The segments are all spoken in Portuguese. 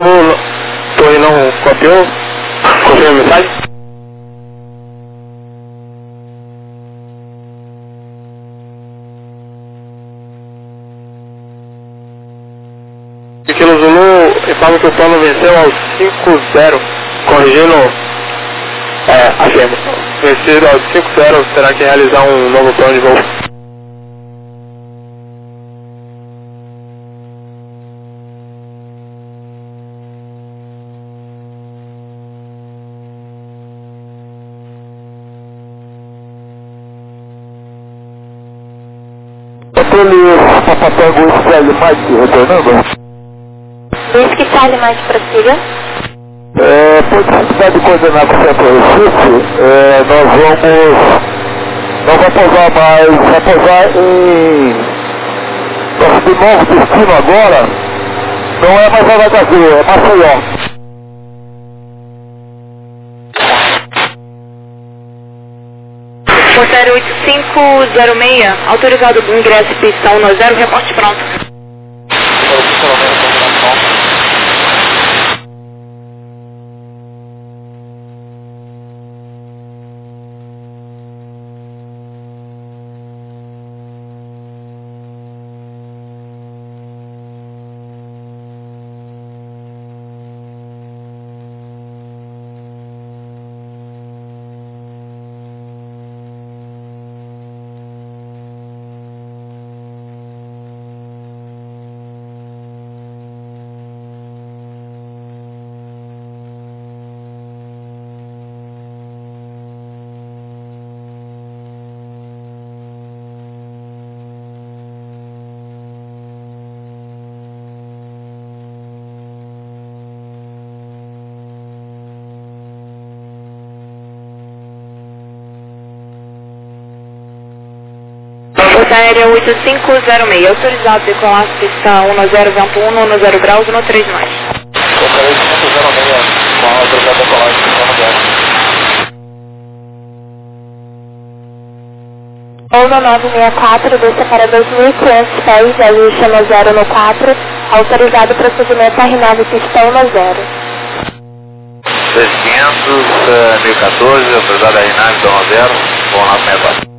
O Torre não copiou? Copiou a mensagem? Kilo Zulu informa que o plano venceu ao 5-0, corrigindo, afirmo, vencido ao 5-0, terá que realizar um novo plano de voo. Controle Papatango Israel Mike, retornando. Whisky Charlie Mike, prossiga. Por necessidade de coordenar com o Centro Recife, não vai pousar mais, vai pousar em nosso novo destino agora, não é mais Aracaju, é Maceió. Portaria 8506, autorizado do ingresso pista 190, reporte pronto. Força Aérea 8506, autorizado a decolar pista 10, vento 1, 10 graus, 13 mais. Força Aérea 8506, com a autorizado a decolar pista 10. 964, desça para 2.500 pés, ajuste no 0 no 4, autorizado procedimento R9, pista 10. 2500, 1014, autorizado R9, então 0, bom 964.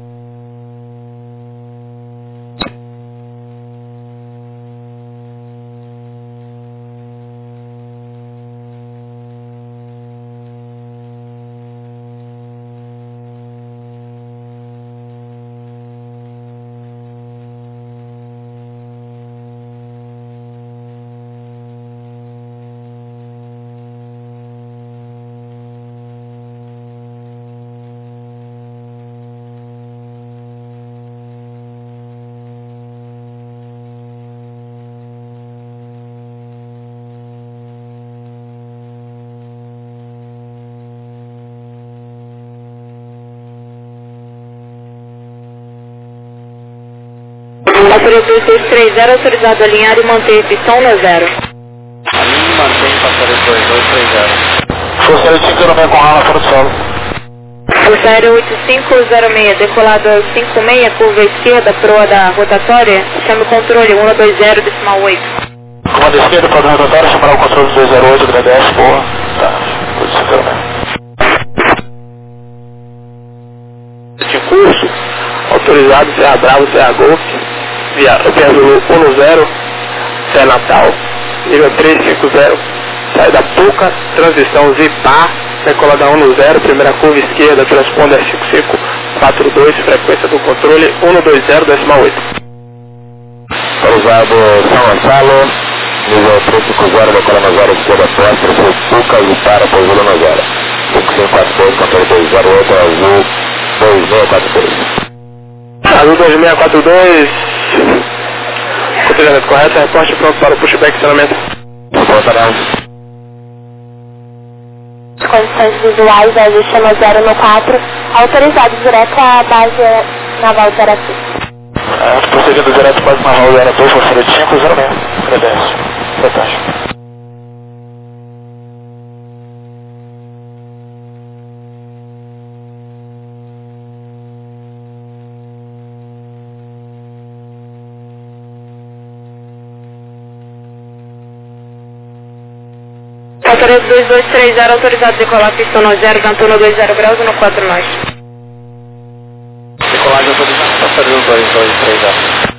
Passaria 2630, autorizado a alinhar e manter pista 10. Alinhe e mantém passaria 2230. Força Aérea 506 com rala fora do solo. Força Aérea 8506, decolado 56, curva esquerda, proa da rotatória, chame o controle 120, decimal 8. Comando esquerda, padrão rotatória, chamará o controle 208, agradece, boa. Tá, tudo 506. De curso, autorizado Serra Bravo, Serra Golf, via Zulu 10, Serra Natal, nível 350, saída Puca, transição Zipar, decolada 10, primeira curva esquerda, transponder 5542, frequência do controle 120, decimal 8. Autorizado São Gonçalo, nível 350, decolando 0, esquerda posta, Puca, Zipar, pousando 0. 5542, controle 208, azul 2642. Azul 2642, controle correto, reporte pronto para o pushback estacionamento. Condições visuais, ajuste no 0 no 4, autorizado direto à base naval de Aratu. Prosseguindo direto à base naval de Aratu, Força Aérea 506, agradece. Fantástico. Passaredo 2230, autorizado a decolar, pista 10, vento 120 graus, 14 nós. Decolagem autorizada, passaredo 2230.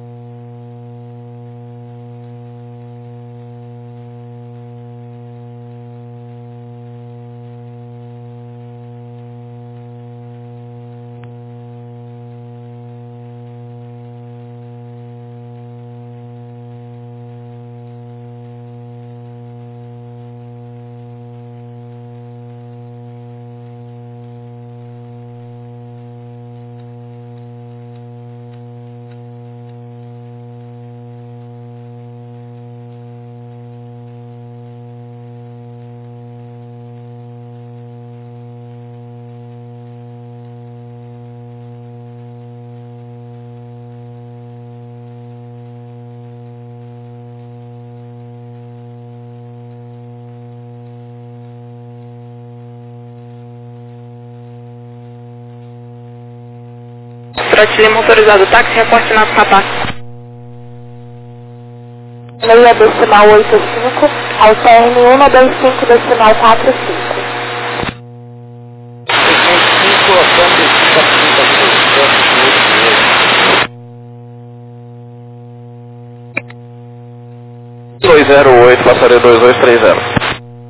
Trote Lima autorizado, táxi, reporte na sapato. Meia decimal 85, ao TRN 125 decimal 45. 208, passaredo 2230.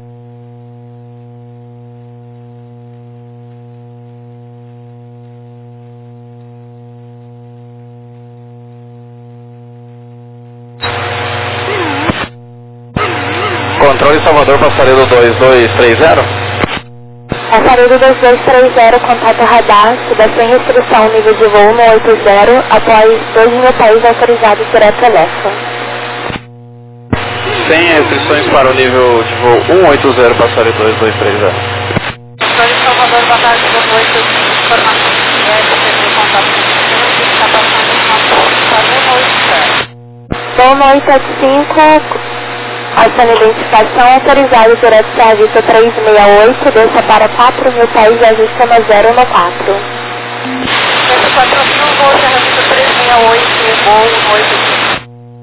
Controle Salvador, passaredo 2230. Passaredo 2230, contato radar, suba sem restrição, nível de voo no 80, após 2.000 pés autorizados direto telefone. Sem restrições para o nível de voo 180, passaredo 2230. Controle Salvador, boa tarde, boa noite, informação que tiver, receber contato com o que está passando no nosso Voo 85, ação identificação autorizado direto serviço 368, desça para 4.000 pés e ajuste na 0 no 4. Desça 4.000, voo serviço 368, voo 85.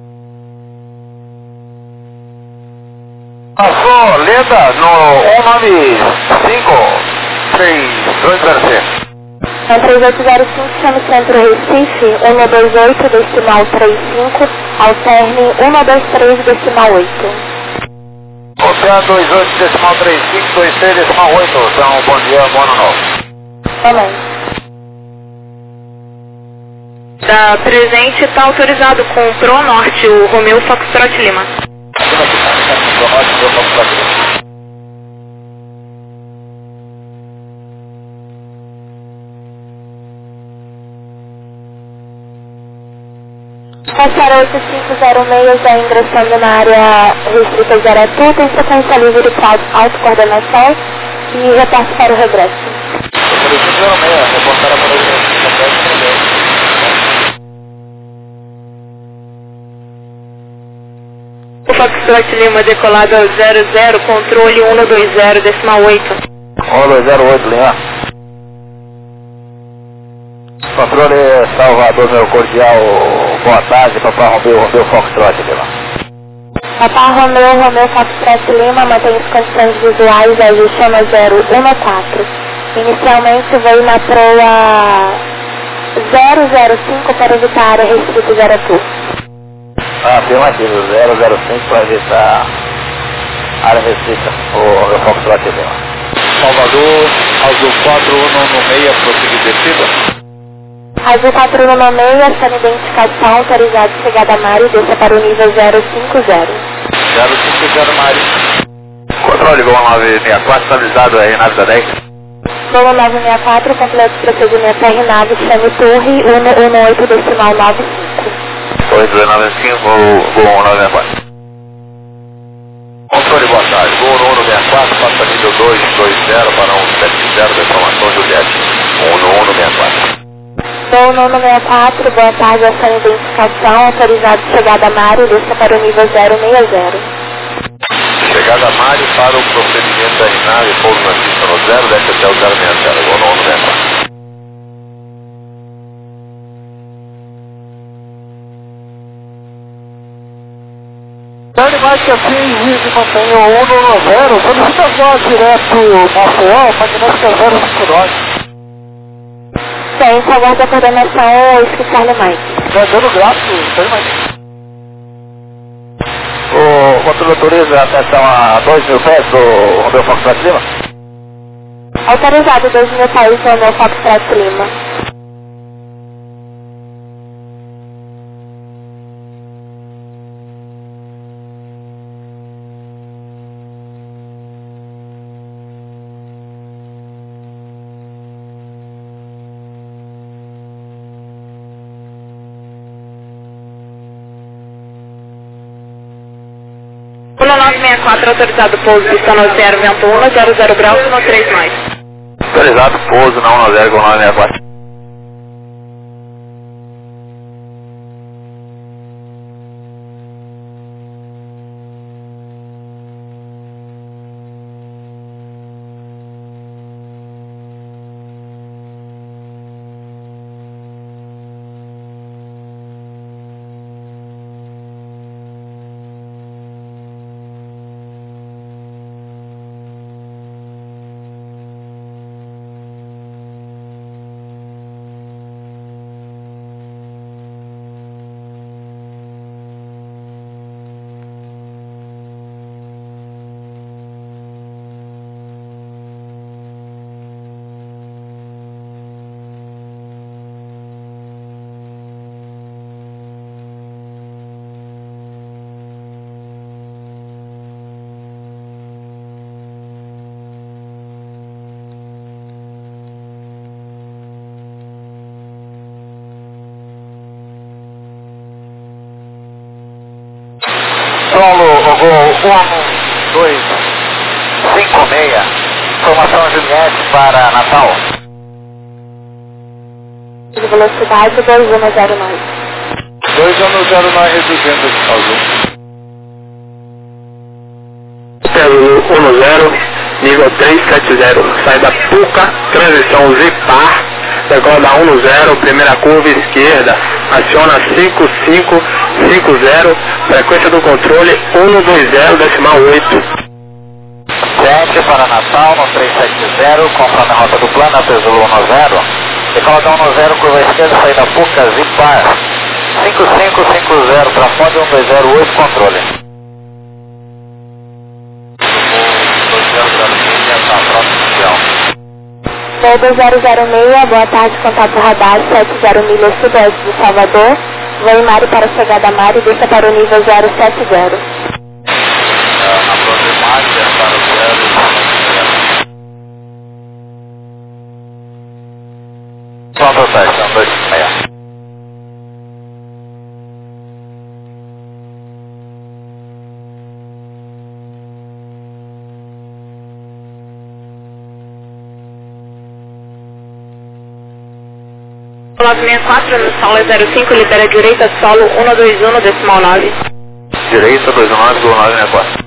Passou, Leda, no 195-3206. É 3805, chama Centro Recife, 128, decimal 35, ao TRN 123, decimal 8. Oceano 28, decimal 35, 26, decimal 8. Então, bom dia, bom ano novo. Amém. Da presente está autorizado com o Pro Norte, o Romeu Foxtrot Lima. Passar 8506 já ingressando na área restrita Zaratu, tem sequência livre de autocoordenação e repasse para o regresso. O Foxtrot Lima decolado ao 00, controle 120, decimal 8. 108, Lima. Controle Salvador, meu cordial, boa tarde, Papai Romeu Foxtrot Lima. Papai Romeu Foxtrot Lima, mantém as condições visuais, ajuste na 014. Inicialmente veio na proa 005 para evitar a área restrita de Aratu. Afirmativo, 005 para evitar a área restrita, o meu Foxtrot Lima. Salvador, Azul 4196, prosseguir descida. Azul 4196, sem identificação, autorizado chegada a Mari, desça para o nível 050. 050 Mari. Controle, Gol 964, estabilizado aí, nave da DEC. Gol 964, completo procedimento R-Nave, chame Torre 118, decimal 95. Torre 295, Gol 964. Controle, boa tarde. Gol 164, passa nível 220 para 170, da informação Juliette. 164. Gol 964, boa tarde, ação identificação, autorizado chegada a Mari, desça para o nível 060. Chegada a Mari para o procedimento da nave, pouso na pista no 0, desce até o 060, Gol 164. mais que assim e mantém o 110, solicita voz direto Maceió, magnética 059. Tem, aguarda a coordenação, esqueci Mike. Tá dando gráfico, isso aí, Mike. O controle autoriza a atenção a 2.000 pés do Romeu Foxtrot Lima? Autorizado 2.000 pés no Romeu Foxtrot Lima. Pula 964, autorizado pouso, pista no 0, vento 1, 00 graus, no 3 mais. Autorizado pouso na 10 com 964. Solo, voo 1256, formação Juliette para Natal. De velocidade 2109. 2109 reduzindo ao zoom. Pérola 10, nível 370, sai da Puca, transição Zipar, decola da 10, primeira curva esquerda, aciona 5550, frequência do controle 120,8. 7 para Natal no 370, conforme a rota do plano, Azul 10, decola da 10, curva esquerda, sai da Puca, Zipar, 5550 para fonte 1208, controle. 2006, boa tarde, contato radar 70 milhas sudeste de Salvador, voo Mari para chegada a Mari, desça para o nível 070. Na próxima marcha para o 0. Pronto, teste, 256. Pula 964, no solo 05, libera direita, solo 121, decimal 9. Direita, 29, 964.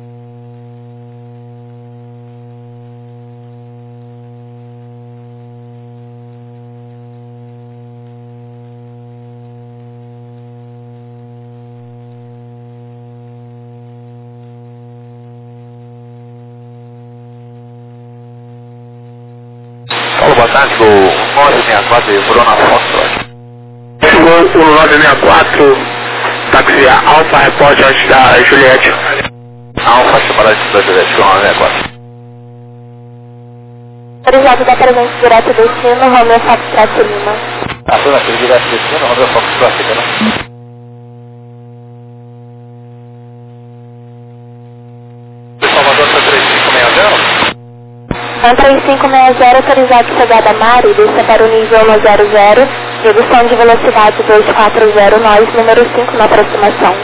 Paulo, boa tarde, do 964 de Bruna Foxtrot. Chegou o 964, táxi Alfa, repórter antes da Juliette. Alfa, separado da Juliette, com 964. Autorizado da presença direta do destino, Romeu Foxtrot Lima. Foi naquele direto destino, Romeu Foxtrot, né? Salvador, 3560? 3560, autorizado chegada a Mari, desça para o nível 100, redução de velocidade 240, nós, número 5 na aproximação.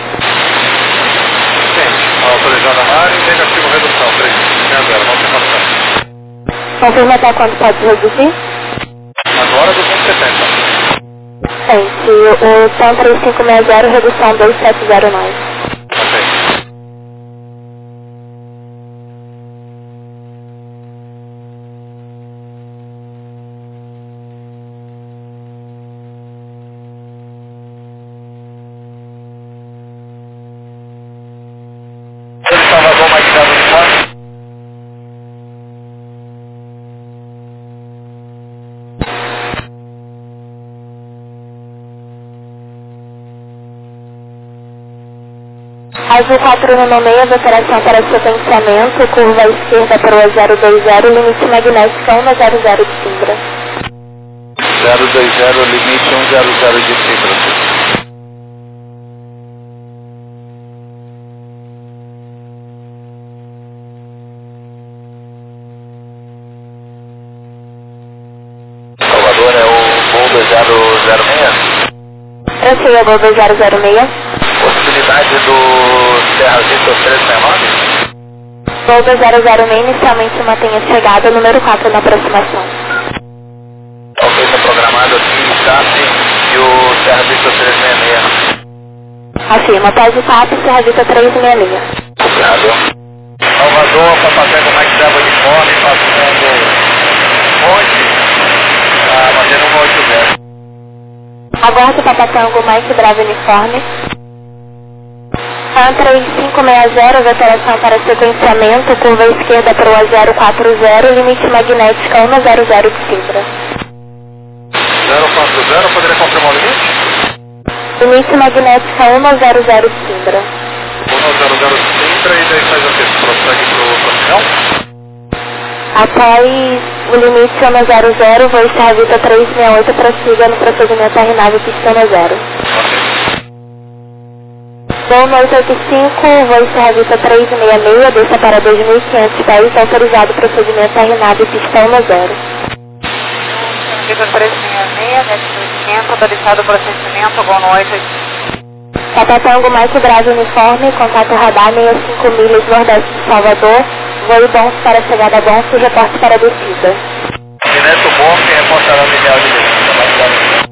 Sim, autorizada a Mari, negativo redução, 3560, vamos tentar ficar. Confirma até quanto pode reduzir? Agora 270. Gente, o TAM 3560, redução 270, nós. Ok. Após o 416, operação para sequenciamento, curva à esquerda para o 020, limite magnético 100 de Simbra. 020, limite 100 de Simbra. Salvador é o voo 2006? Eu sei, o voo 2006. Possibilidade do Serra Vista 369? Voo 006 inicialmente mantém a chegada, número 4 na aproximação. Ok, está programado aqui o TAP e o Serra Vista 366. Afirma, após o TAP, Serra Vista 366. Obrigado. Salvador, Papatango Mike Bravo uniforme, passando onde? Mantendo 180. Aguarde Papatango Mike Bravo uniforme. Antra 560, operação para sequenciamento, curva à esquerda para o 040, limite magnética 100 de Simbra. 040, poderia confirmar o limite? Limite magnética 100 de Simbra. 100 de Simbra e daí faz o que? Prossegue para o final? Após o limite 100, voo Serra Vista 368, prossiga no procedimento RNAV pistão 0. Voo 885, voo Serra Vista 366, desça para 2.500 pés, autorizado procedimento RNAV pistão 0. Vista 366, desce 2.500, autorizado procedimento, voo no 885. Papatango Mike Bravo uniforme, contato radar 65 milhas nordeste de Salvador, voo Bons para chegada a Bons e reporte para descida. Direto Bons e reportará o linear de descida.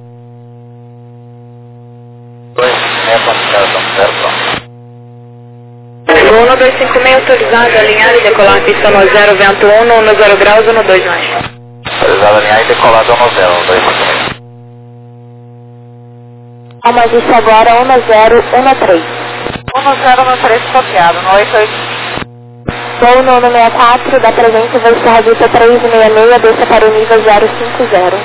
2, reportação certo. Voo no 256, autorizado, alinhar e decolar pista no 0, vento 1, no 0 graus, no 2 mais. Autorizado, alinhar e decolado no 0, 256. Alma Vista agora 1013. 1013 copiado, no 88. Voo no 64, da presente voo Serra Vista 366, desça para o nível 050.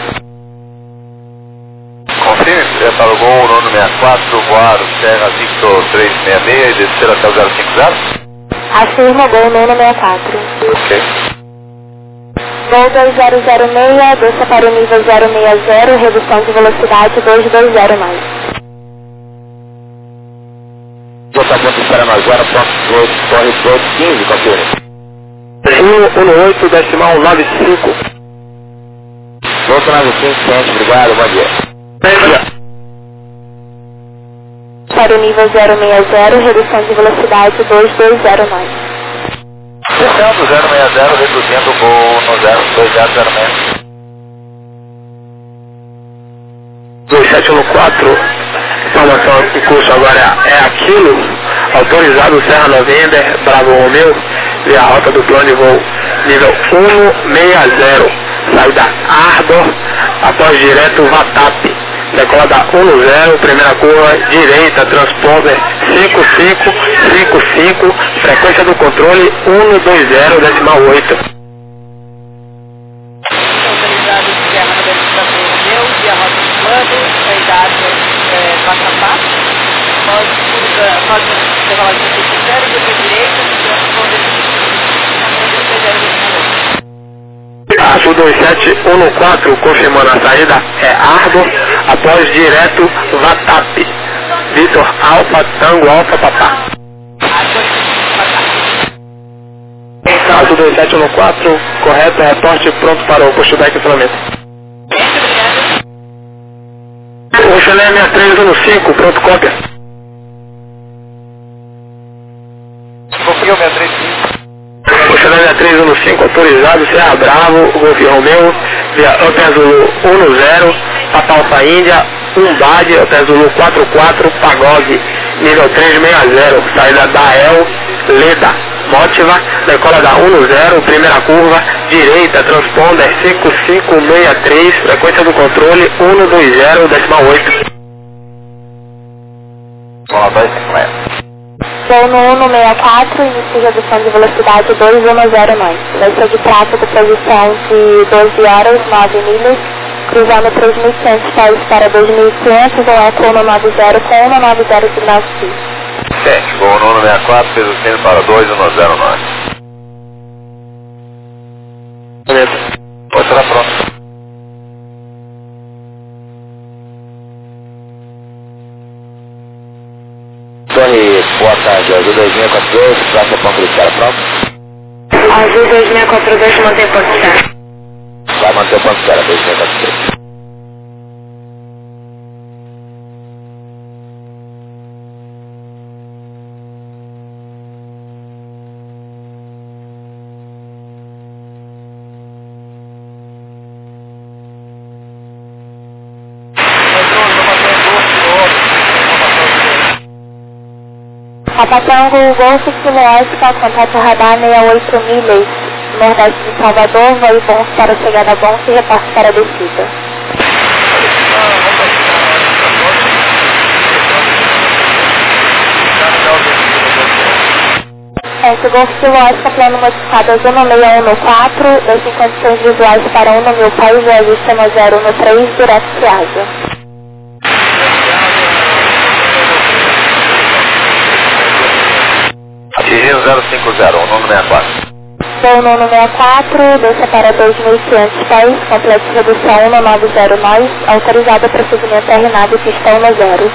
Confirme, para o voo no 64, voar Serra Victor 366 e descer até o 050? Afirma, voo no 64. Ok. Voo 2006, desça para o nível 060, redução de velocidade 220 mais. Botamento de Paranagara, corre 215, confirme. 118, decimal 95. Volta 95, ciente, obrigado, bom dia. Para o nível 060, redução de velocidade 220 mais. Descendo 060, reduzindo o voo no 2006. 2714, informação em curso agora é aquilo, autorizado Serra November, Bravo Romeu, via rota do plano de voo nível 160, saída Ardor, após direto Vatap, decolada 10, primeira curva, direita, transponder 5555, frequência do controle 120, decimal 8. Autorizado de Serra November para Bravo Romeu, via rota do plano, saída Vatapá. Nós decolagem de 0, depois direita, Aço 2714, confirmando a saída, é Ardor, após direto Vatap, Vitor Alfa, Tango Alfa, Papá. Aço 2714, correto, reporte pronto para o posto back planeta. O Chalé 6315, pronto, cópia. Confirme 635. O Chalé 6315, autorizado, Serra Bravo, Golf Romeu, via Hotel Zulu 10, Papa Alfa Índia, Umbade, Hotel Zulu 44, Pagog, nível 360, saída da El, Leda, Motiva, decola da 10, primeira curva, direita, transponder 5563, frequência do controle 120, decimal 8. Bola 250. Voo no 164, inicia redução de velocidade 210 mais. Vai ser de tráfego, posição de 12 horas, 9 milhas, cruzando 3.500 pés para 2.500, voo Eco 190 com 190 signal Sul. Vicente, voo 164, fez o sino para 2109. Beleza. Pode estar pronto. Torre, boa tarde, Azul 2642, praça Ponto de Espera, pronto? Azul 2642, mantém ponto de espera. Vai manter o ponto de espera, 2642. Rapatango, Golf Kilo Oscar, contato radar 68 milhas, nordeste de Salvador, voo bom para chegada bom e repasse para a descida. Esse Golf Kilo Oscar, plano modificado azul no 6114, deixe em condições visuais para 1 no 1000 pés e ajuste no 013, direto de Ásia. Atingindo 050, 164. Voo 164, desça para 2.500 pés, complexo redução 190 nós, autorizado procedimento RNAV pista 10.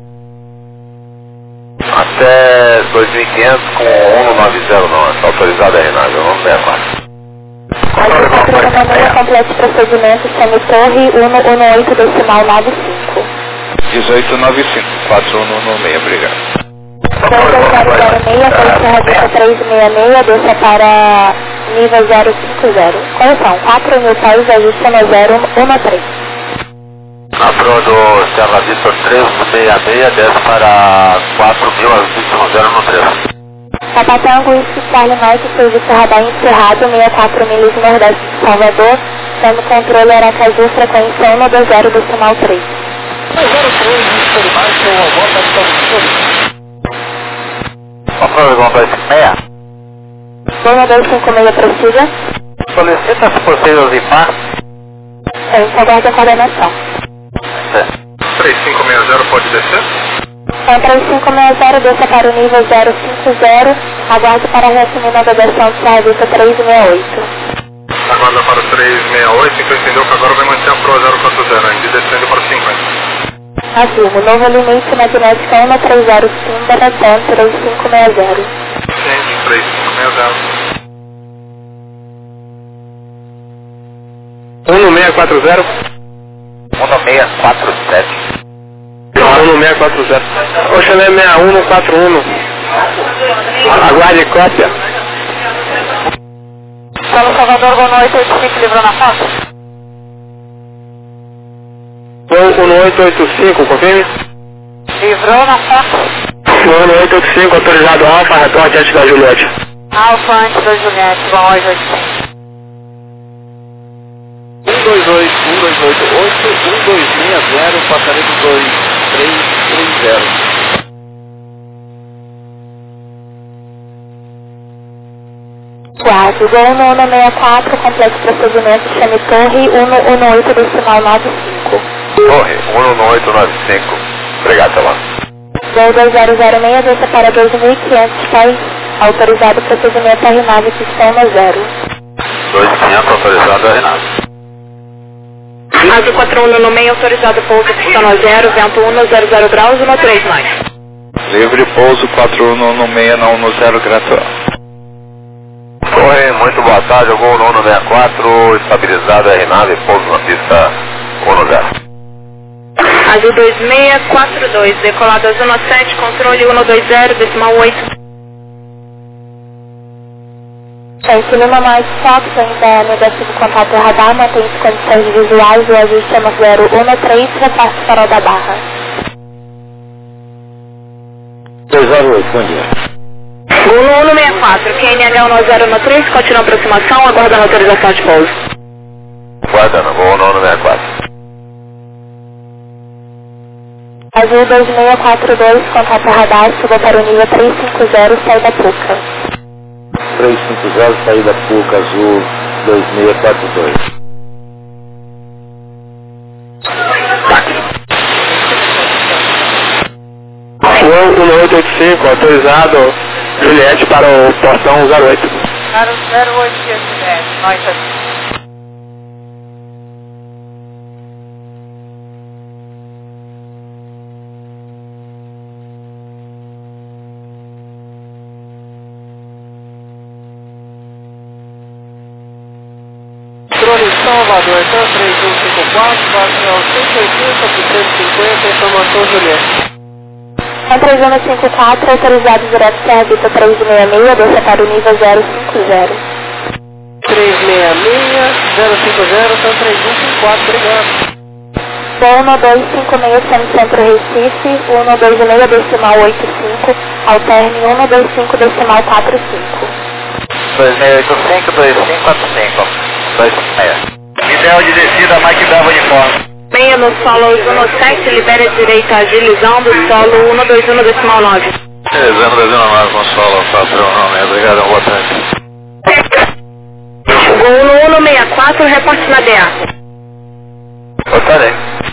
Até 2.500 com 190 nós, autorizado RNAV, 164. Azul 496, complexo procedimento, semi-torre 118 decimal 95. 1895, 4116, obrigado. 2006, Polícia 366, desça para nível 050. Correção, 4.000 pés, ajuste no 013. Apro do Serra Vitor 366, desce para 4.000, ajuste no 013. Rapatango, Whisky Charlie Mike, serviço radar encerrado, 64 milhas nordeste de Salvador, sendo controle Aracaju, frequência 120 decimal 3. 03, Whisky Mike, o avô está de Apro do 256. Voo 256, precisa? Solicita-se possível IPAR. Sim, aguarda a coordenação. 3560, pode descer? Então, 3560, desça para o nível 050, aguarde para reassumir navegação de serviço 368. Aguarda para o 368, então entendeu que agora vai manter a Pro 040, ainda descendo para 50. Afirmo, novo limite magnético 130 Simba, TAM 3560. Gente, 3560. 1640. 1647. 1640. Oxalé 6141. Aguarde cópia. Solo Salvador, boa noite, 85, livrou na foto? Voo 1885, confirme? Livrou na foto? Voo 1885, autorizado Alfa, reporte antes da Juliette. Alfa antes da Juliette, bom, hoje 85. 128, 1260, passaredo 2330. Guarde, voo 164, complexo procedimento, chame torre 118 decimal 95. Torre, 11895. Obrigado, tá lá. Voo 2006, desça para 2.500 pés, autorizado procedimento RNAV pistão 0. 2500, autorizado a Renato. Azul 41 no meio, autorizado pouso pistão 0, vento 100 graus, 13 mais. Livre pouso 4196 na 10 gratuito. Oi, muito boa tarde, eu vou no 164, estabilizado RNAV, pouso na pista 10. Azul 2642, decolado Azul 17, controle 120, decimal 8. Gente, Lima mais Fox, ainda negativo contato radar, mantém as condições visuais e ajuste no 013, repasse farol da barra. 208, bom dia. Golo 164, QNH 1013, continua a aproximação, aguardando autorização de pouso. Guardando, vou no 164. Azul 2642, contato radar, suba para o nível 350, saída Puca. 350, saída PUC Azul 2642. Voo 885, autorizado Juliette para o portão 08. Para o 08 Juliette, nós aqui. Controle Salvador, então 3154, bate ao 180 por 150, informação Juliette. 3154, autorizado direto Serra Vita 366, desça para o nível 050. 366, 050, então 3154, obrigado. Voo 1256, Centro Recife, 126 decimal 85, alterne 125 decimal 45. 2685, 2545, 26. Ideal de descida, Mike Bravo uniforme. Meia no solo 17, libera direita agilizando, solo 121 decimal 9. 121 com solo, patrão, obrigado, boa tarde. Gol 1164, reporte na DA. Boa tarde.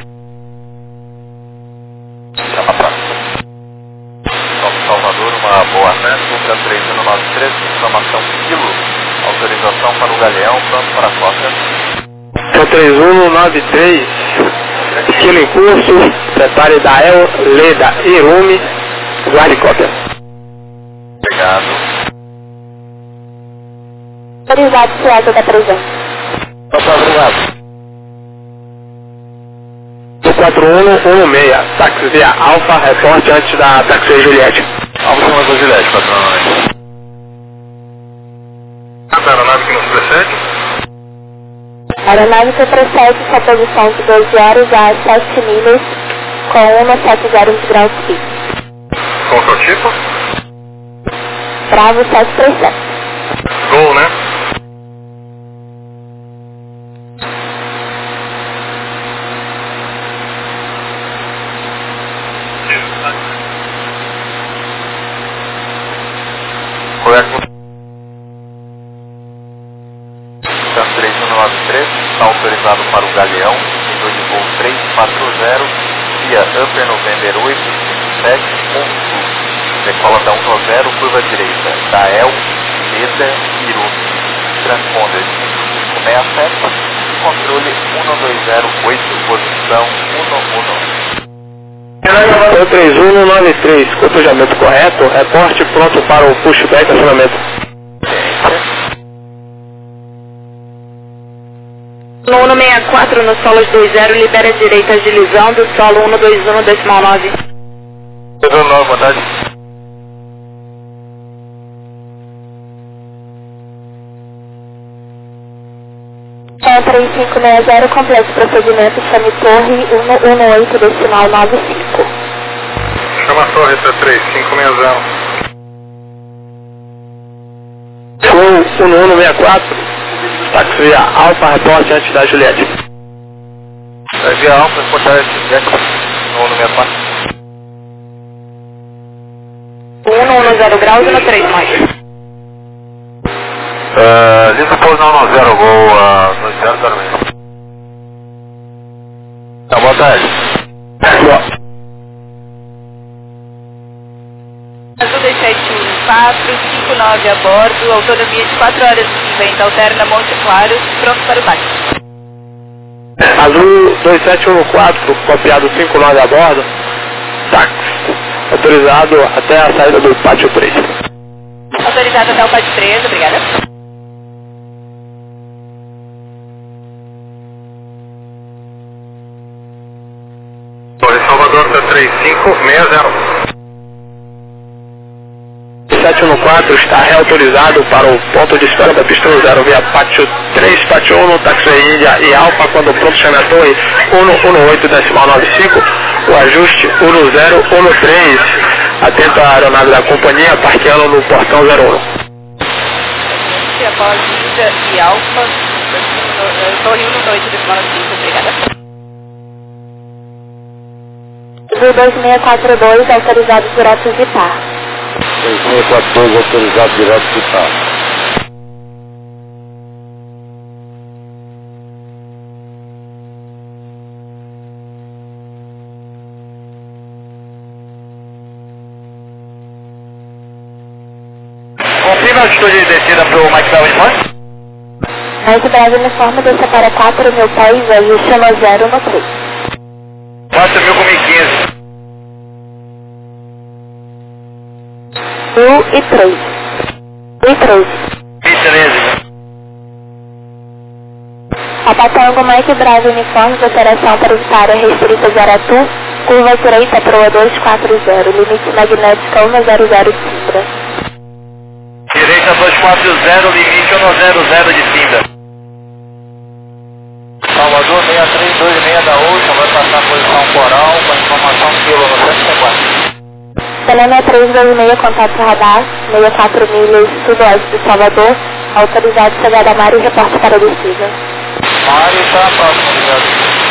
Chama pra Salvador, uma boa tarde, Ultra 3193, informação quilo, autorização para o Galeão, pronto para a cópia. 3193, quilo em curso, prepare da El, Leda, Irume, guarde cópia. Obrigado. Autorizado Suasa da presença. Obrigado. 4116, táxi via Alfa, reporte antes da táxi Juliette. Alfa da Juliette, patrão. A aeronave que nos precede? A aeronave que precede sua posição de 12 horas a 7 milhas com 170 graus fixos. Qual que é o tipo? Bravo 737. Gol, né? Correto. 3193, está autorizado para o Galeão, nível de voo 340, via Upper November 857, decola da 10, curva direita, da El, Leda, Irume, transponder 5567, controle 1208, posição 111. 3193, cotejamento correto, reporte pronto para o pushback acionamento. No 164 no solo 20, libera direita agilizando, solo 121 decimal 9. 19, boa tarde. Então 3560, complexo procedimento, chame torre 118 decimal 95. Chama a torre C3560. Flow 1164, táxi via Alfa, reporte antes da Juliette. Via Alfa, reportar Juliette, no 164. 110 graus e no 3 mais. Lista pouso na 10, voo 2006. Tá, boa tarde. Azul 2714, 59 a bordo, autonomia de 4 horas e 50, alterna Monte Claro, pronto para o bate. Azul 2714, copiado 59 a bordo, táxi, autorizado até a saída do pátio 3. Autorizado até o pátio 3, obrigada. Torre Salvador C3560. 714 está reautorizado para o ponto de espera da pista 0 via pátio 3, pátio 1, táxi Índia e Alfa, quando pronto chame a torre 118 decimal 95, o ajuste 1013, atento à aeronave da companhia, parqueando no portão 01. Após Índia e Alfa, torre 118 decimal 95, obrigada. Azul 2642, autorizado direto de par. 2642, autorizado direto de par. altitude de descida pro Mike Bravo Uniforme? Mike Bravo Uniforme desça para 4.000 pés, ajuste no 0 no 3. 4.000 com 1015. 1.003. 1.013. 1013. Apatango Mike Bravo Uniforme de operação para área restrita Zaratu, curva direita proa 240, limite magnética 100 de Simbra. Direita 240, limite 100 de Simbra. Salvador 6326 da Ocean, vai passar a posição coral com a informação quilo no 150. Selena 326, contato radar, 64 milhas sudoeste de Salvador, autorizado chegada a mar e reporte para a descida. Mário está próximo, obrigado.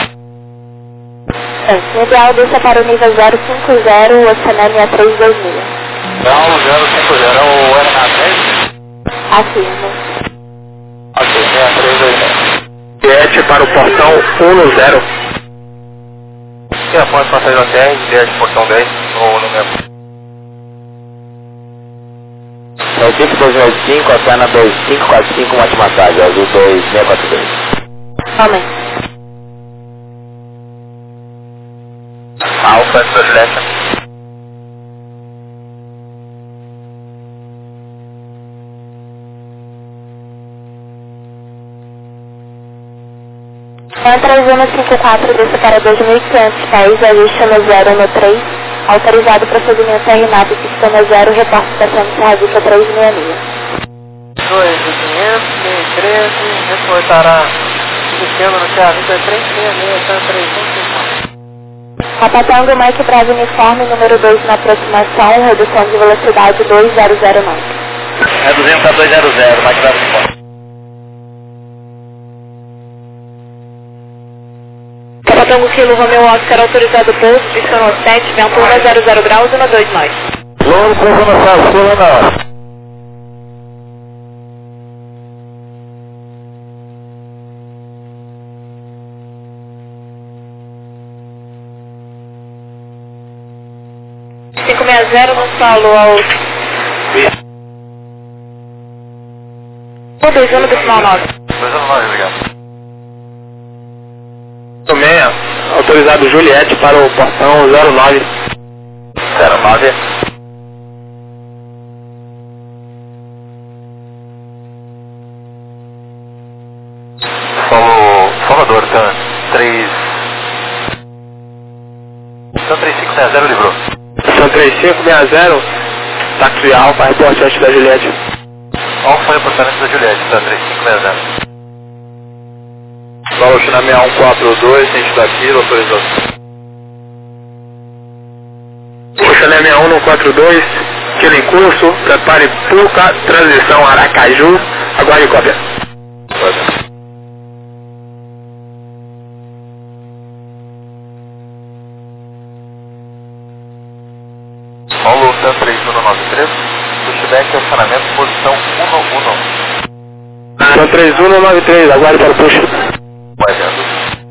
Ideal desça para o nível 050, Oceania 326. Então, 050, é o Renato, é isso? Afirmo. Ok, 6326. Juliette para o portão 10. Quem após passageiro da TR, Juliette, portão 10, ou número? 95 Atena 2545, mate massagem, azul 2642. Somente. Alfa, sua Juliette. Entra 154, desça para 2.500 pés, ajuste no 0 no 3, autorizado procedimento RNAP, sistema 0, reporte da Serrazica 366. 2.500, 13, reportará sistema no Serrazica 366, Santa 3150. Apatango Mike Bravo Uniforme, número 2 na aproximação, redução de velocidade 2009. Reduzindo para 200, mais grave de fora. Apatango Kilo Romeo Oscar, autorizado pouso, pistão 7, vento 100 graus, 12 mais. Louro, pouso na Sassuna. no solo ao 21 do final 9. 219, obrigado. 6, autorizado Juliette para o portão 09. 09. Salvador, Tan 3. Tan 3560 livrou. São 3560, táxi Alfa, reporte antes da Juliette. Alfa, reportamento da Juliette, Tan 3560. Valor China 6142, sentido aqui, autorização. China 6142, quilo em curso, prepare Puca, transição Aracaju, aguarde cópia. Paulo, Tan 3193, pushback, acionamento, posição 11. São 3193, aguarde para o push. Vai vendo.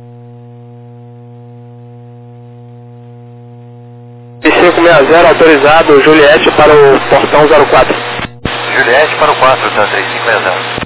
3560, autorizado Juliette para o portão 04. Juliette para o 4, Tan 3560.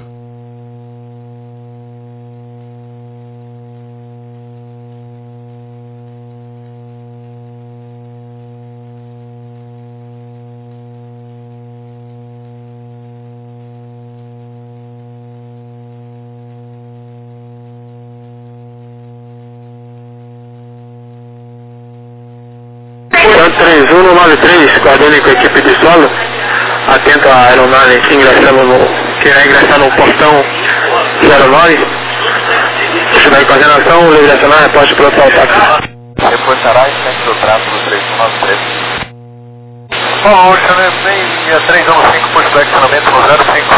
Portanto, 3193, coordene com a equipe de solo, atento à aeronave que irá ingressar no portão 09. Puxar em coordenação, livre acionar, reporte para o táxi. Reportará instante do trato do 3193. Paulo, Chanel 6315, pushback, acionamento no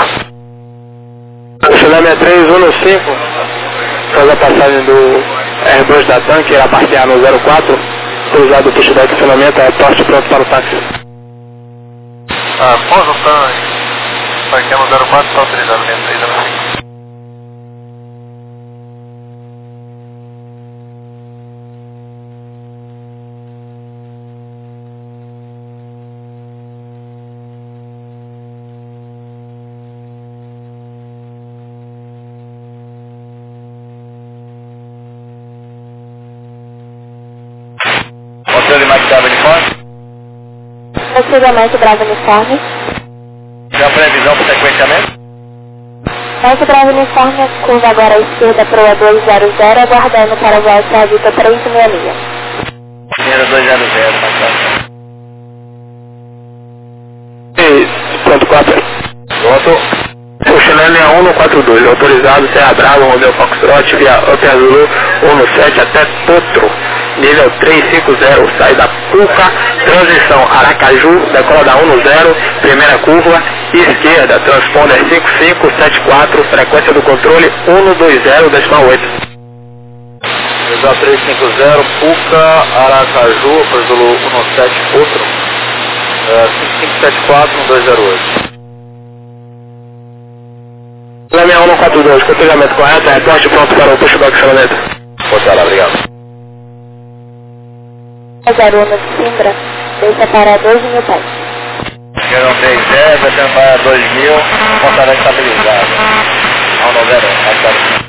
05. Chanel 6315, faz a passagem do Airbus da TAM, que irá partir no 04. Autorizado o pushback, acionamento, reporte pronto para o táxi. Após o TAM, parqueando 04, está autorizado, 6315. Bravo Uniforme. Possivelmente Bravo Uniforme. Tem a previsão para o sequenciamento? Mike Bravo Uniforme, curva agora à esquerda, proa 200, aguardando para o voo Servita 366. Primeira 200, mais tarde. Pronto, 4. Pronto. Channel 6142, autorizado Serra Brava, Romeo Foxtrot, via Upper Zulu 17 até Potro, nível 350, saída Puca, transição Aracaju, decola da 10, primeira curva, esquerda, transponder 5574, frequência do controle 120,8. Exato 350, Puca, Aracaju, Upper Zulu 17, Potro, 5574, 1208. Channel 6142, cotejamento correto, reporte pronto para o pushback chamamento. Pode lá, obrigado. 01 de Simbra, deixa para 2.000 pés. Chegam 30, deixando para 2000, pontará estabilizado. Ao 90, mais tarde.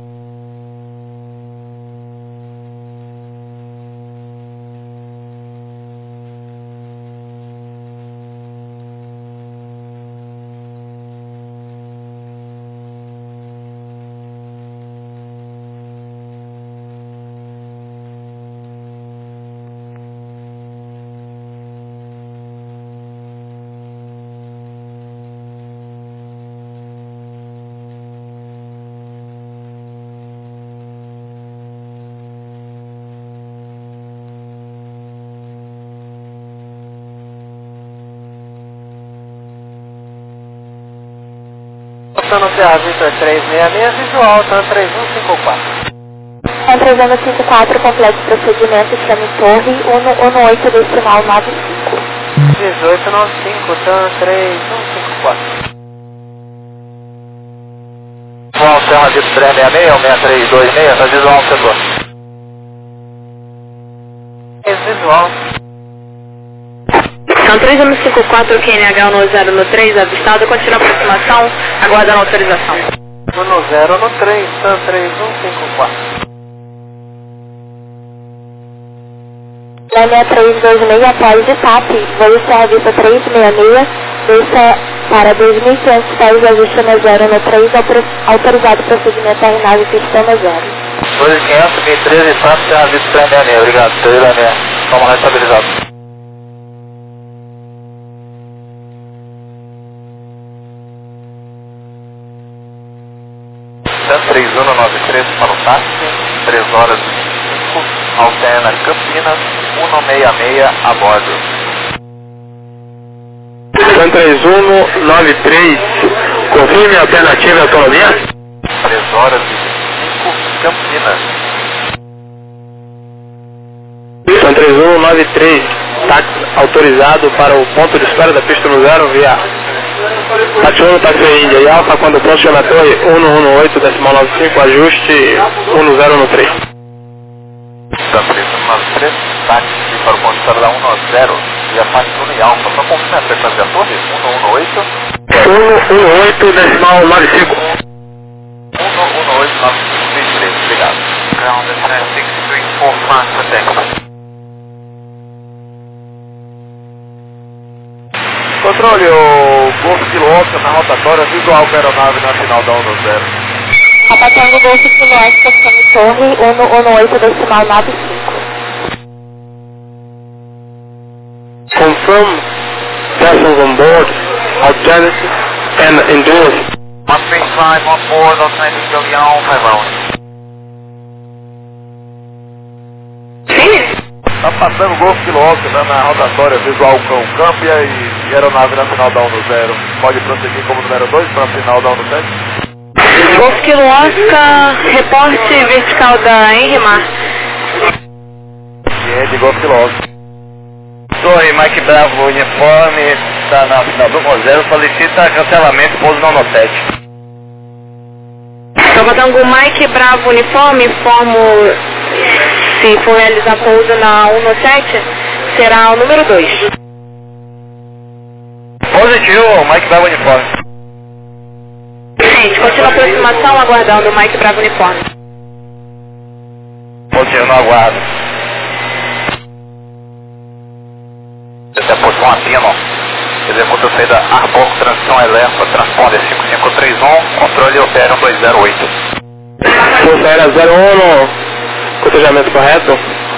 Passando Serra Vista 366, visual, TAN 3154. TAN 3154, complexo procedimento, chame Torre 118, decimal 95. 1895, TAN 3154. Visual Serra Vista 366, 6326, tá visual, setor. Visual. São 3154, QNH 10 no 3, avistado, continua a aproximação, aguardando autorização. 10 no 3, TAN 3154. Linha 326 após de TAP, voo serviço 366, deixa para 2.500 pés, ajuste no 0 no 3, autorizado procedimento em nave sistema 0. 2500, 1013, TAP, Serra Vista 366, obrigado, 366, vamos lá, estabilizado. TAN 3193 para o táxi, 3 horas e 5, alterna Campinas, 166 a bordo. TAN 3193, confirme a alternativa e autonomia. 3 horas e 5, Campinas. TAN 3193, táxi autorizado para o ponto de espera da pista no 0 via Tatiano Táxi Índia e Alfa, quando pronto na torre 118, decimal 95, ajuste 10 no 3. TAN 3193, táxi para o ponto de espera da 110, via Tatiano e Alfa, para confirmar a frequência da torre 118. 118, decimal 95. 118, 93, obrigado. Ground 634, France, attack. Controle, o Golf Kilo Oscar na rotatória, visual com a aeronave na final da 110. Rapatango Golf Kilo Oscar, chame Torre 118, decimal 95. Confirm persons on board, alternative and endurance. 135 on board, alternative Gavião, 5 rounds. Tá passando o Golf Kilo Oscar na rotatória, visual com Câmbia e aeronave na final da 110. Pode prosseguir como número 2 para a final da 110. Golf Kilo Oscar, reporte vertical da Henrimar. E é de Golf Kilo Oscar. Torre Mike Bravo Uniforme, está na final do 10, solicita cancelamento, pouso na 17. Rapatango Mike Bravo Uniforme, informo se for realizar pouso na 117, será o número 2. Positivo, Mike Bravo Uniforme. Gente, continua a aproximação, aguardando o Mike Bravo Uniforme. Positivo, no aguardo. com a Pino. Executa a saída Arboc, transição Elefa, transponder 5531, controle opera 208. Força Aérea 01, cotejamento correto.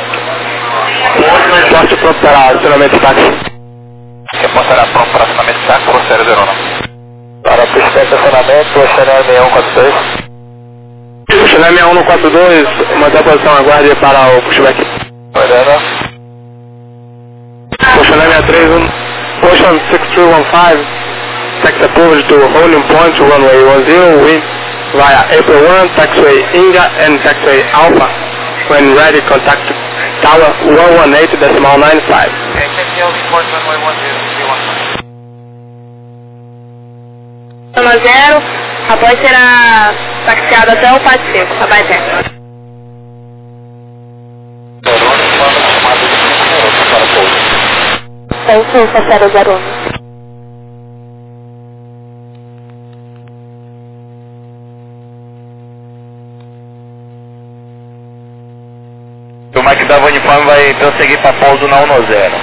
Porte pronto para acionamento de táxi. Reportará pronto para acionamento de táxi, Força Aérea 01. Para pista de acionamento, Chanel 6142. Chanel 6142, manter a posição, aguarde para o pushback. Chanel 631, Ocean 6315, taxi approved to holding point to runway 10, wind via April 1, taxiway India and taxiway Alpha. When ready, contact Tower 118.95. Zona 0, após será taxiado até o Pacífico, tá bem, Tem sim, Força Aérea 01. O Mike da Uniforme vai prosseguir para pouso na 10.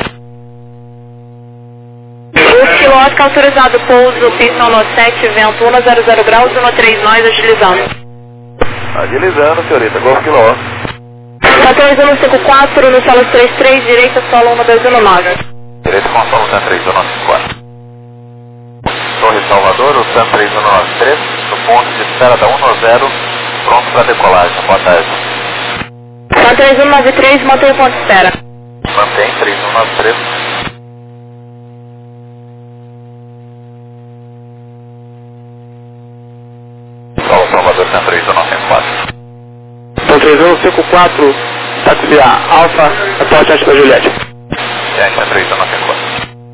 Kilo Oscar autorizado, pouso, pista 17, vento 100 graus, 13 nós, agilizando. Agilizando, senhorita, Golf Kilo Oscar. 14154, no solo 33, direita, solo 12119. Direito com solo 13194. Torre Salvador, o 13193, no ponto de espera da 10, pronto para decolagem. Boa tarde. 13193, mantém o ponto de espera. Mantém 3193. Solo Salvador 13194. 3154, táxi Alpha, até o teste da Juliette. Gente, 13194.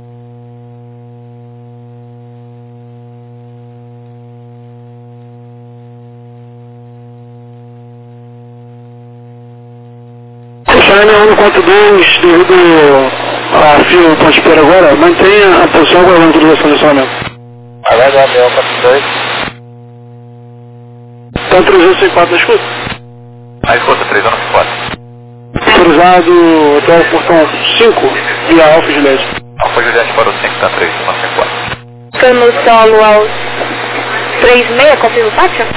Chanel 142, devido a fio ponte espera agora, mantenha a posição aguardando autorização de acionamento. Aguarda a 142. Então 304 na escuta. Na escuta, 394. Autorizado até o portão 5 via Alfa Juliette. Alfa Juliette para o 5, tá 394. Ficando no solo aos 36, confirma o pátio?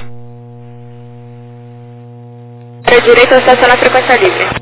Para direita, estaciona a frequência livre.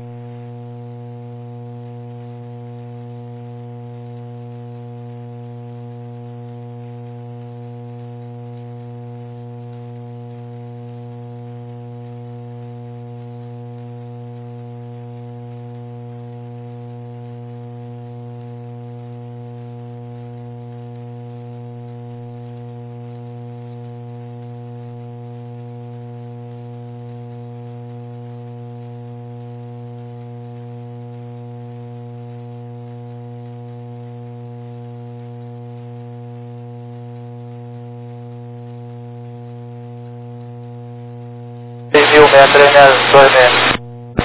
Civil 6326.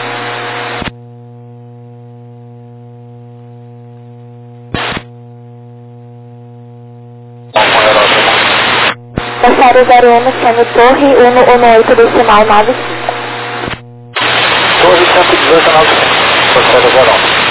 Força Aérea 01, sendo Torre 118, decimal 95. Torre 118, 95. Força Aérea 01.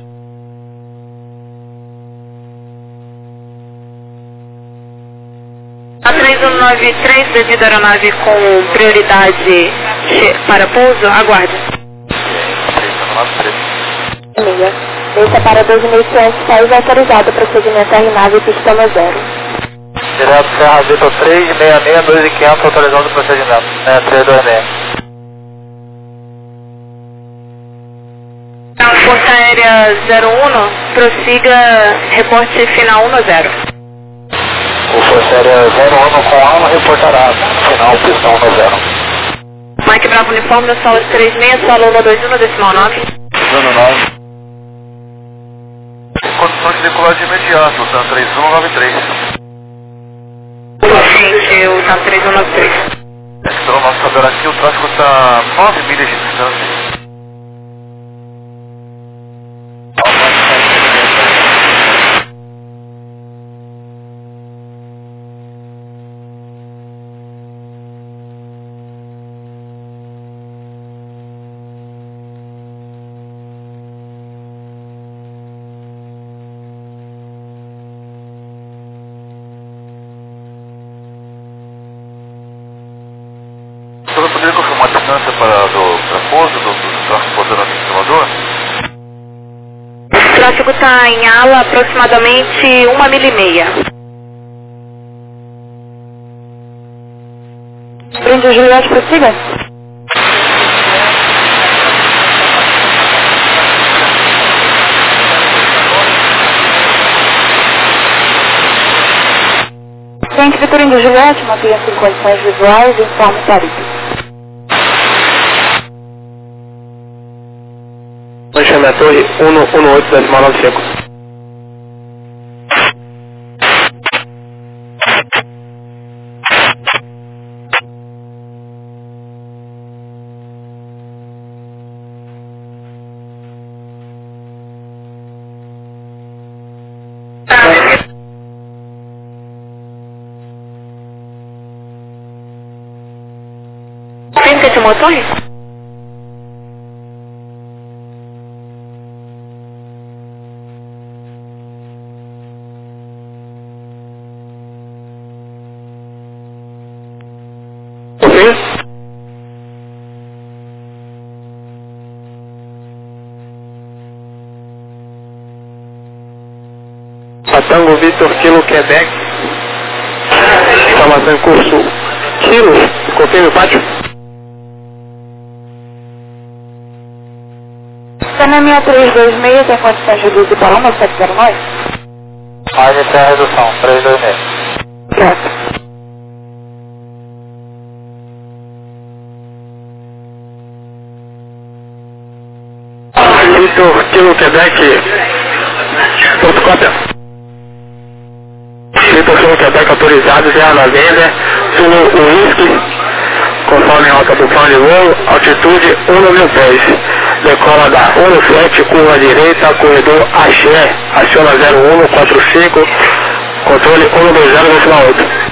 A 3193, devido à aeronave com prioridade para pouso, aguarde. 3193. Amiga, deixa para 2.506, autorizado prosseguimento aeronave pista 0. Direto Serra Vitor 366, 2500, autorizando o procedimento. 6326. Força Aérea 01, prossiga, reporte final 10. O Força Aérea 01 com arma reportará final pistão 10. Mike Bravo Uniforme, no solo 36, solo 121, decimal 9. Dando 9. Condições de decolagem imediata, usando 3193. Gente, o TAM 3193. Pelo nosso saber aqui, o tráfego está 9 milhas de distância. uma distância do pouso do transportador observador? O tráfego está em ala aproximadamente 1,5 milha. Brinde Juliette, prossiga. Frente Vitor Índio Juliette, mantenha-se em condições visuais e informe tarifa. Manchame a torre 118,95. Tem que te motor? Tango Vitor Kilo Quebec. Informação em curso. Kilo, confirme o pátio. Sanemia 326, tem condições de luz e balão na 709? Margem tem a redução, 326. Certo. Vitor Kilo Quebec. Ponto cópia. Vitor Kilo Quebec autorizado, já na venda. Zulu Whisky, conforme a rota do plano de voo, altitude 1.000 pés. Decola da 17, curva direita, corredor Axé, aciona 0145, controle 120,8.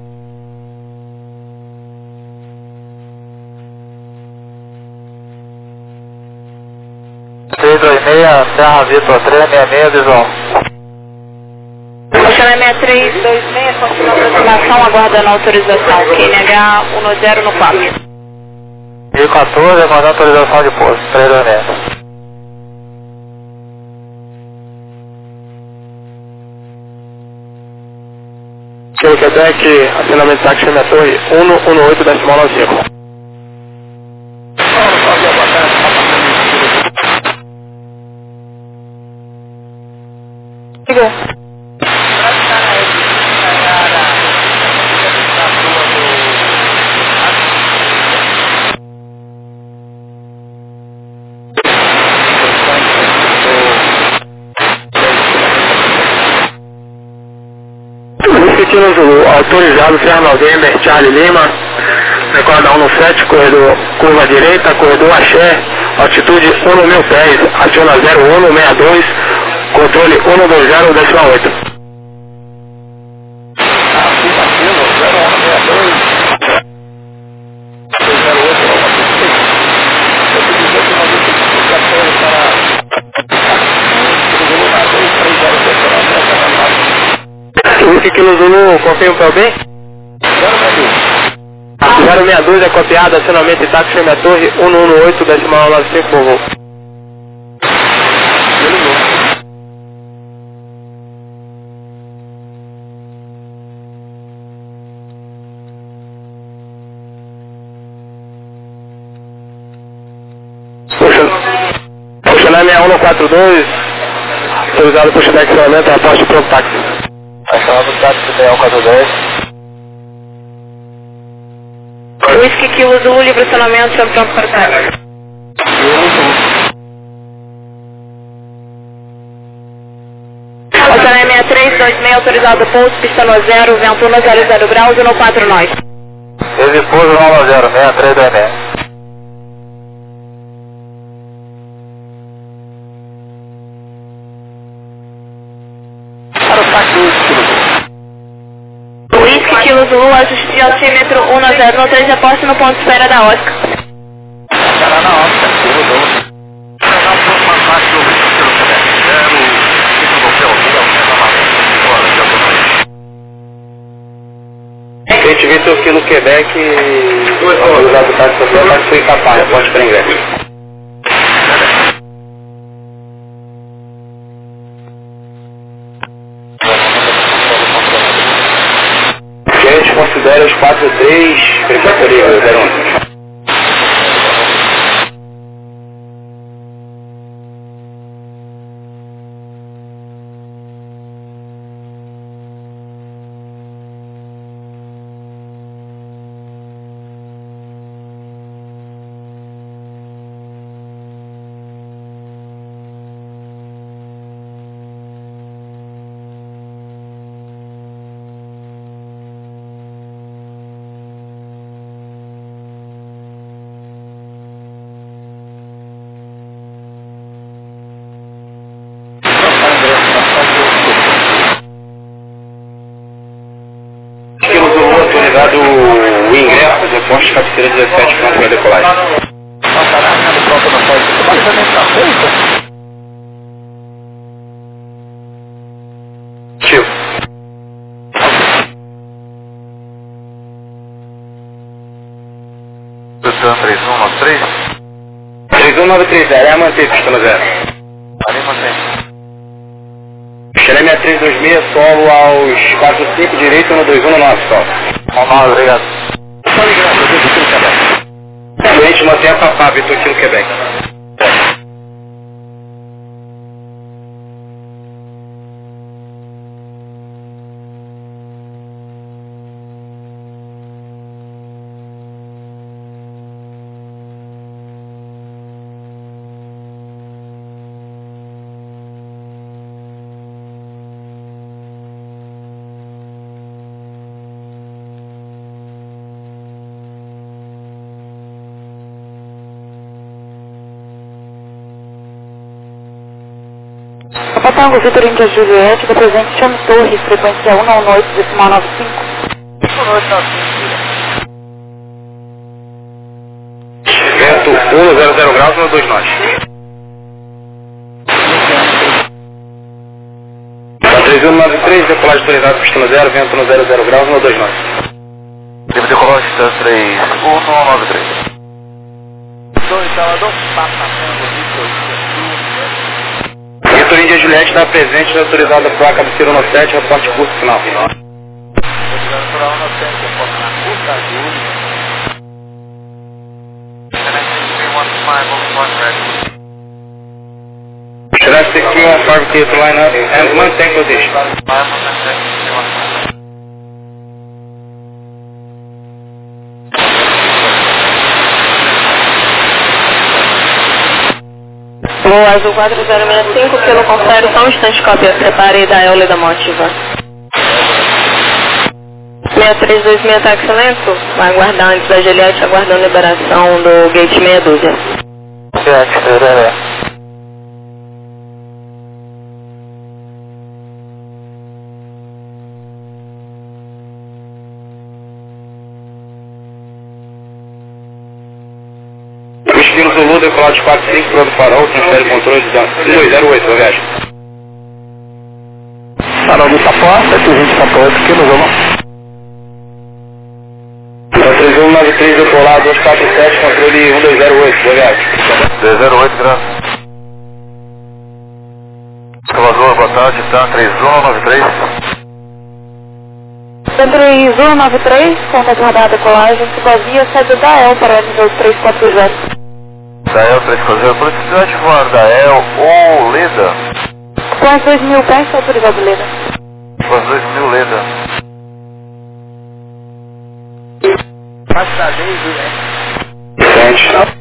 326, Serra Vitor 366, visual. Sanemia 326, continua a aproximação, aguardando a autorização. QNH 10 no 4. Rio 14, aguardando autorização de pouso, 326. Kilo Quebec, acionamento táxi na torre 118,95. Siga. Kilo Zulu, autorizado, Serra November, Charlie Lima, decola da 17, corredor curva direita, corredor Axé, altitude 1.000 pés, aciona 0162, controle 120,8. Kilo Zulu, confirma para bem? 062 é copiado, acionamento e táxi na torre 118,95 por voo. Funcionário 6142, autorizado por chegar acionamento, aposto para o táxi. Acionado o táxi 6142. Whisky Kilo Zulu, livre acionamento, chama pronto para táxi. Sanemia 326, autorizado pouso, pista no 0, vento 100 graus, 140 nós. Teve pouso 90, 6326. Whisky Kilo Zulu, ajuste de altímetro 1093, reposte no ponto de espera da Oscar. Cara na Oscar, Kilo Zulu. Pegar um pouco mais baixo do Rio Kilo Quebec 0, fica no hotel, ativei seu quilo Quebec e autorizado o táxi social, táxi foi incapaz, pode para ingresso. Gente, considera os 4-3, prefeitura 01. O ingresso, depois de cabeceira 17 km para decolagem. Tio. 3193? 3193, é manter, pistona 0. Ali mantém. Xereme 326, solo aos 45, direito no 2119, solo. Vamos, obrigado. Só ligado, eu tenho Quilo Quebec. Doente, mantém a papá, Vitor Quilo Quebec. Patango, Vitor Índia Juliette, da presente Chame Torres, frequência 198, decimal 95. 195. Vento 100 graus no 2 nós. Tá 3193, decolagem autorizada, pistona 0, vento no 00 graus no 2 nós. Tempo de decolagem, 3193. Vitor Índia Juliette está presente, autorizada para a cabeceira 17, reporte curso final. Select the Q15 clear to line up and maintain position. Voo azul 4065, pelo confere, só um instante, cópia, prepare da Eole da Motiva. 6326 táxi lento, vai aguardar antes da Juliette, aguardando liberação do gate meia dúzia. Estilo Zulu, decolagem 45, pronto farol, transfere controle de 208, boa viagem. Farol do Itapuá, 720.8 km, Zulu. 3193, decolagem 247, controle 1208, boa viagem. 208 graus. Escavador, boa tarde, tá 3193. 3193, contato radar decolagem, ciclovia, sede da EL para nível 340. Dael 340, por isso você voar Dael ou Leda? Com as 2.000 pés, está autorizado Leda. Com as 2.000 Leda. Frente.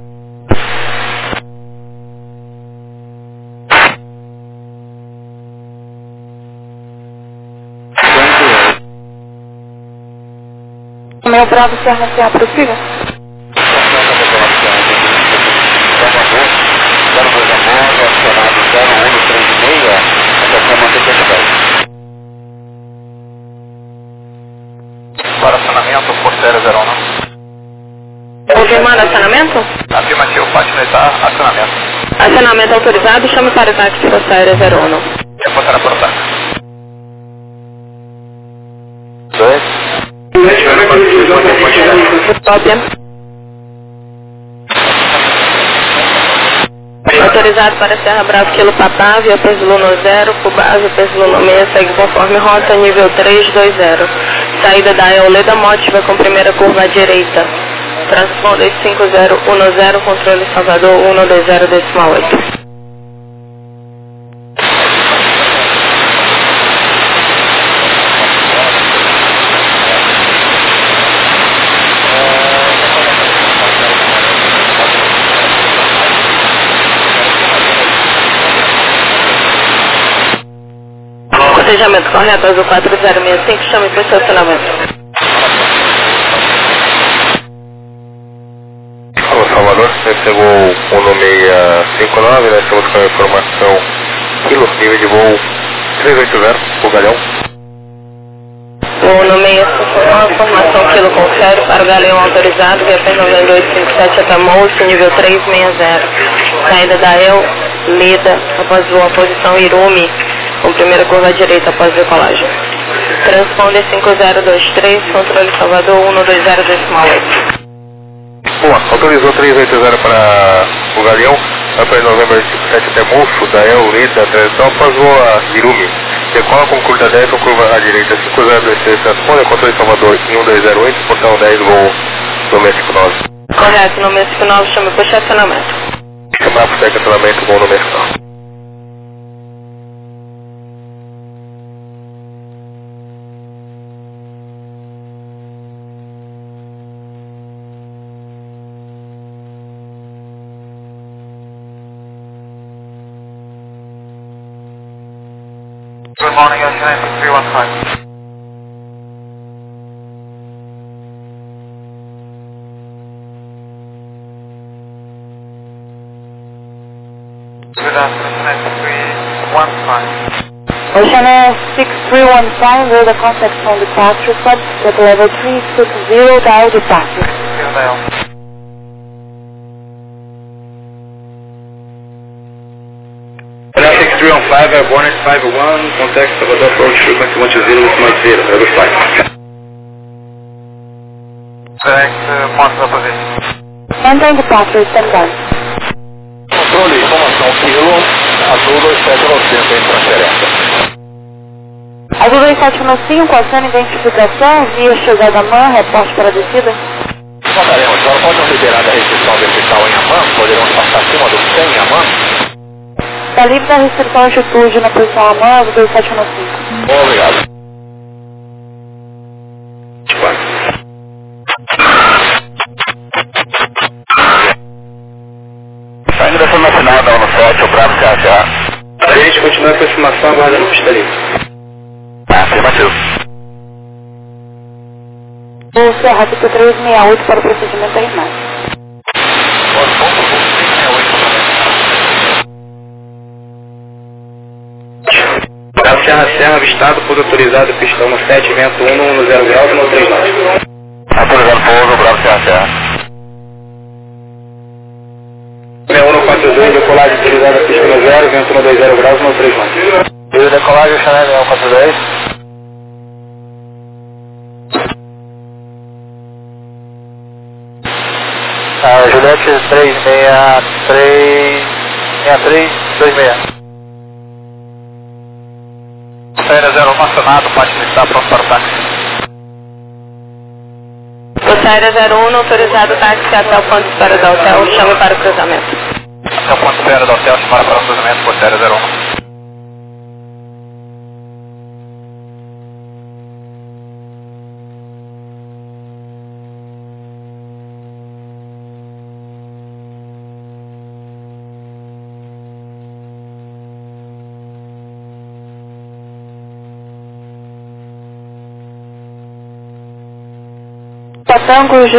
O meu bravo se arrancar possível? Para acionamento, Porteira 09. Confirmando acionamento? Afirmativo, patinetar, acionamento. Acionamento autorizado, chame para o táxi Força Aérea 01. Reportar por táxi. 2. Cópia. Autorizado para Serra Bravo, Kilo Papá, via peso Luno 0, Cubase, peso Luno 6, segue conforme rota, nível 320. Saída da Eoleda Mótiva com primeira curva à direita. Transponder 5010, controle Salvador 120,8. Cotejamento correto, azul 4065, chame para o estacionamento. Alô, Salvador, você pegou o 1659, nós estamos com a informação quilo, nível de voo 380, o Galeão. O 1659, formação quilo confere para o Galeão autorizado, via P 9857 até Moço, nível 360. Saída da Eoleda, após voo a posição Irumi, com primeira curva à direita após decolagem. Transponder 5023, controle Salvador 120,8. Boa, autorizou 380 para o Galeão, vai para novembro 57 até Moço, da Eoleda, então após voo a Irumi. Decola com curva 10 com curva à direita, 5026, transponder, controle Salvador em 1208, portão 10, voo doméstico 9. Correto, doméstico 9, chame para o estacionamento. Chamar para o estacionamento, voo doméstico 9. Good morning, Ocean 315. Good afternoon, 315. Ocean 6315, with the contact from departure club at level 360, dial departure. Still dial. Olha, 6315, airborne at 501, contact Salvador approach frequency 120 with my 0, level 5. Correct, Monster position. Maintain departure, stand by. Controle, informação quilo, azul 2790 em transferência. Azul 2715, acena identificação, via chegada MAN, reporte para descida. Mandaremos, agora pode não liberar da restrição vertical em Amman, poderemos passar acima do 100 em Amman. Está livre da restrição altitude na posição AMAN, azul 2715. Obrigado. Saindo da forma final da 17, o Bravo CA. A gente continua a aproximação, aguardando pista livre. Afirmativo. O Serra Pico 368 para o procedimento da imagem. Bravo Serra, avistado, pouso autorizado, pista 17, vento 110 graus, 139. Autorizado pouso, Bravo CA. 6142, decolagem autorizada, pista 0, vento 120 graus, 139. E decolagem, Chanel 6142. Juliette 6326. Saída 0 mencionado, pode estar pronto para o táxi. Saída 01, autorizado táxi até o ponto de espera do hotel, chame para o cruzamento. Até o ponto de espera do hotel, chamar para o cruzamento por Saída 01. Patango,